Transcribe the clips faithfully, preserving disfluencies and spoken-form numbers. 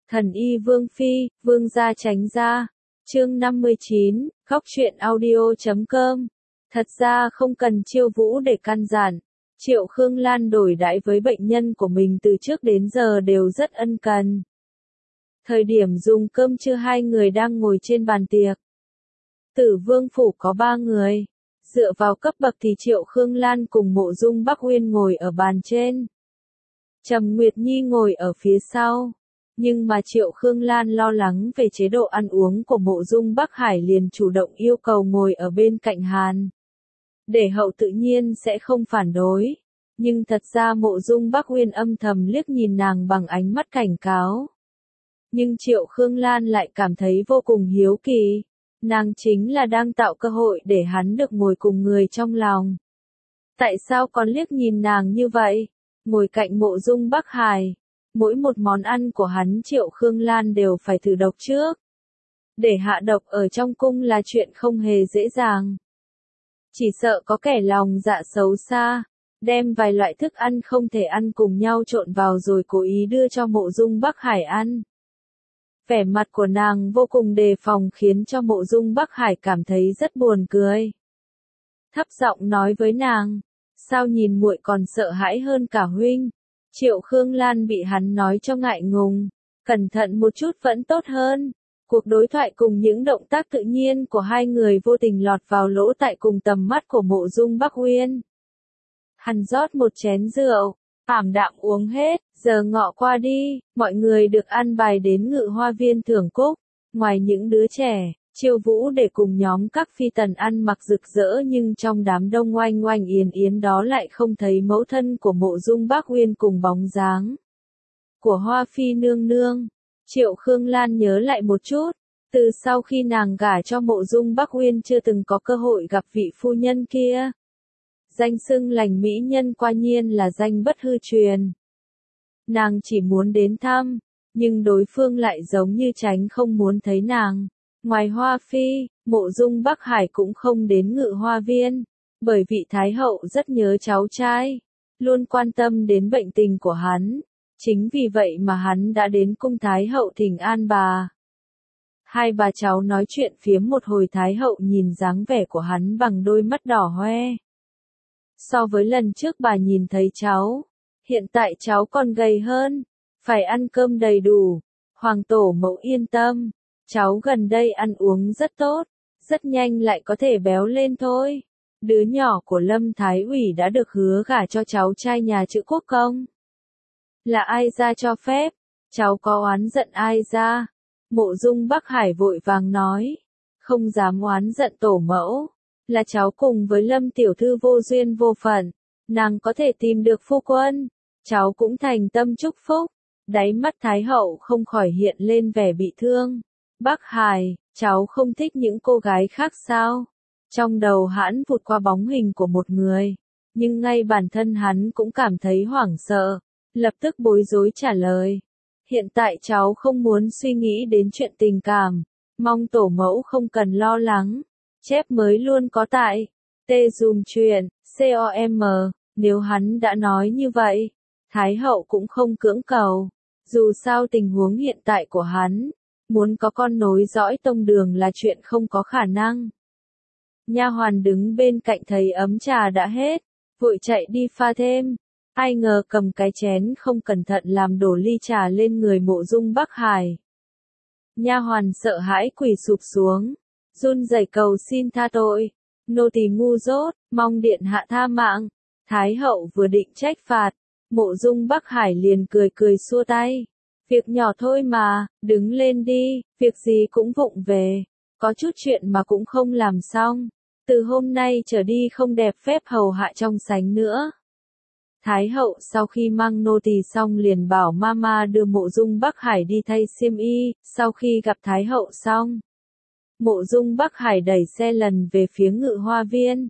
Thần y Vương Phi, Vương gia tránh ra. Chương năm mươi chín, Góc truyện audio chấm com. Thật ra không cần Chiêu Vũ để căn dặn. Triệu Khương Lan đổi đãi với bệnh nhân của mình từ trước đến giờ đều rất ân cần. Thời điểm dùng cơm trưa hai người đang ngồi trên bàn tiệc. Tử Vương phủ có ba người. Dựa vào cấp bậc thì Triệu Khương Lan cùng Mộ Dung Bắc Uyên ngồi ở bàn trên. Trầm Nguyệt Nhi ngồi ở phía sau. Nhưng mà Triệu Khương Lan lo lắng về chế độ ăn uống của Mộ Dung Bắc Hải liền chủ động yêu cầu ngồi ở bên cạnh Hàn. Để hậu tự nhiên sẽ không phản đối. Nhưng thật ra Mộ Dung Bắc Uyên âm thầm liếc nhìn nàng bằng ánh mắt cảnh cáo. Nhưng Triệu Khương Lan lại cảm thấy vô cùng hiếu kỳ. Nàng chính là đang tạo cơ hội để hắn được ngồi cùng người trong lòng. Tại sao còn liếc nhìn nàng như vậy? Ngồi cạnh Mộ Dung Bắc Hải. Mỗi một món ăn của hắn Triệu Khương Lan đều phải thử độc trước. Để hạ độc ở trong cung là chuyện không hề dễ dàng. Chỉ sợ có kẻ lòng dạ xấu xa, đem vài loại thức ăn không thể ăn cùng nhau trộn vào rồi cố ý đưa cho Mộ Dung Bắc Hải ăn. Vẻ mặt của nàng vô cùng đề phòng khiến cho Mộ Dung Bắc Hải cảm thấy rất buồn cười. Thấp giọng nói với nàng, sao nhìn muội còn sợ hãi hơn cả huynh? Triệu Khương Lan bị hắn nói cho ngại ngùng, cẩn thận một chút vẫn tốt hơn. Cuộc đối thoại cùng những động tác tự nhiên của hai người vô tình lọt vào lỗ tai cùng tầm mắt của Mộ Dung Bắc Uyên. Hắn rót một chén rượu, ảm đạm uống hết, giờ ngọ qua đi, mọi người được an bài đến Ngự Hoa Viên thưởng cúc. Ngoài những đứa trẻ, Chiêu Vũ để cùng nhóm các phi tần ăn mặc rực rỡ nhưng trong đám đông oanh oanh yến yến đó lại không thấy mẫu thân của Mộ Dung Bắc Uyên cùng bóng dáng của Hoa Phi nương nương. Triệu Khương Lan nhớ lại một chút, từ sau khi nàng gả cho Mộ Dung Bắc Uyên chưa từng có cơ hội gặp vị phu nhân kia. Danh xưng lành mỹ nhân quả nhiên là danh bất hư truyền. Nàng chỉ muốn đến thăm, nhưng đối phương lại giống như tránh không muốn thấy nàng. Ngoài Hoa Phi, Mộ Dung Bắc Hải cũng không đến Ngự Hoa Viên, bởi vị Thái Hậu rất nhớ cháu trai, luôn quan tâm đến bệnh tình của hắn. Chính vì vậy mà hắn đã đến cung Thái Hậu thỉnh an bà. Hai bà cháu nói chuyện phiếm một hồi, Thái Hậu nhìn dáng vẻ của hắn bằng đôi mắt đỏ hoe. So với lần trước bà nhìn thấy cháu, hiện tại cháu còn gầy hơn, phải ăn cơm đầy đủ. Hoàng tổ mẫu yên tâm, cháu gần đây ăn uống rất tốt, rất nhanh lại có thể béo lên thôi. Đứa nhỏ của Lâm Thái Ủy đã được hứa gả cho cháu trai nhà chữ quốc công. Là ai ra cho phép? Cháu có oán giận ai ra? Mộ Dung Bắc Hải vội vàng nói. Không dám oán giận tổ mẫu. Là cháu cùng với Lâm tiểu thư vô duyên vô phận. Nàng có thể tìm được phu quân. Cháu cũng thành tâm chúc phúc. Đáy mắt Thái Hậu không khỏi hiện lên vẻ bị thương. Bắc Hải, cháu không thích những cô gái khác sao? Trong đầu hắn vụt qua bóng hình của một người. Nhưng ngay bản thân hắn cũng cảm thấy hoảng sợ. Lập tức bối rối trả lời. Hiện tại cháu không muốn suy nghĩ đến chuyện tình cảm. Mong tổ mẫu không cần lo lắng. Chép mới luôn có tại. Tê dùm chuyện, com. Nếu hắn đã nói như vậy, Thái Hậu cũng không cưỡng cầu. Dù sao tình huống hiện tại của hắn, muốn có con nối dõi tông đường là chuyện không có khả năng. Nha hoàn đứng bên cạnh thấy ấm trà đã hết, vội chạy đi pha thêm. Ai ngờ cầm cái chén không cẩn thận làm đổ ly trà lên người Mộ Dung Bắc Hải. Nha hoàn sợ hãi quỳ sụp xuống, run rẩy cầu xin tha tội. Nô tỳ ngu dốt, mong điện hạ tha mạng. Thái Hậu vừa định trách phạt, Mộ Dung Bắc Hải liền cười cười xua tay. Việc nhỏ thôi mà, đứng lên đi, việc gì cũng vụng về. Có chút chuyện mà cũng không làm xong. Từ hôm nay trở đi không đẹp phép hầu hạ trong sảnh nữa. Thái Hậu sau khi mang nô tỳ xong liền bảo mama đưa Mộ Dung Bắc Hải đi thay xiêm y. Sau khi gặp Thái Hậu xong, Mộ Dung Bắc Hải đẩy xe lần về phía Ngự Hoa Viên.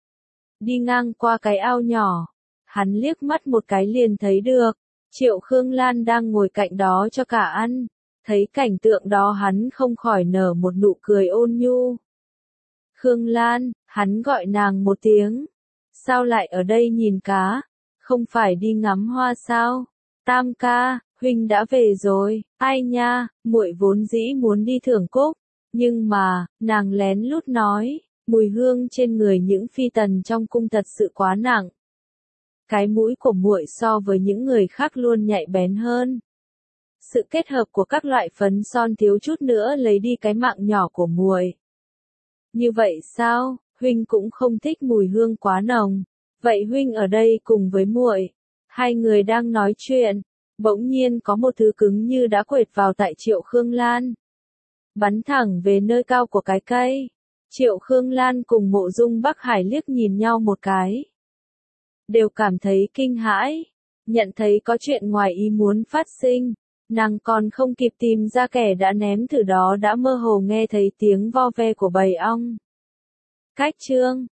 Đi ngang qua cái ao nhỏ, hắn liếc mắt một cái liền thấy được Triệu Khương Lan đang ngồi cạnh đó cho cả ăn. Thấy cảnh tượng đó hắn không khỏi nở một nụ cười ôn nhu. Khương Lan, hắn gọi nàng một tiếng. Sao lại ở đây nhìn cá? Không phải đi ngắm hoa sao? Tam ca, huynh đã về rồi, ai nha, muội vốn dĩ muốn đi thưởng cúc, nhưng mà, nàng lén lút nói, mùi hương trên người những phi tần trong cung thật sự quá nặng. Cái mũi của muội so với những người khác luôn nhạy bén hơn. Sự kết hợp của các loại phấn son thiếu chút nữa lấy đi cái mạng nhỏ của muội. Như vậy sao, huynh cũng không thích mùi hương quá nồng. Vậy huynh ở đây cùng với muội. Hai người đang nói chuyện, bỗng nhiên có một thứ cứng như đã quệt vào tại Triệu Khương Lan. Bắn thẳng về nơi cao của cái cây. Triệu Khương Lan cùng Mộ Dung Bắc Hải liếc nhìn nhau một cái. Đều cảm thấy kinh hãi, nhận thấy có chuyện ngoài ý muốn phát sinh. Nàng còn không kịp tìm ra kẻ đã ném thử đó đã mơ hồ nghe thấy tiếng vo ve của bầy ong. Cách chương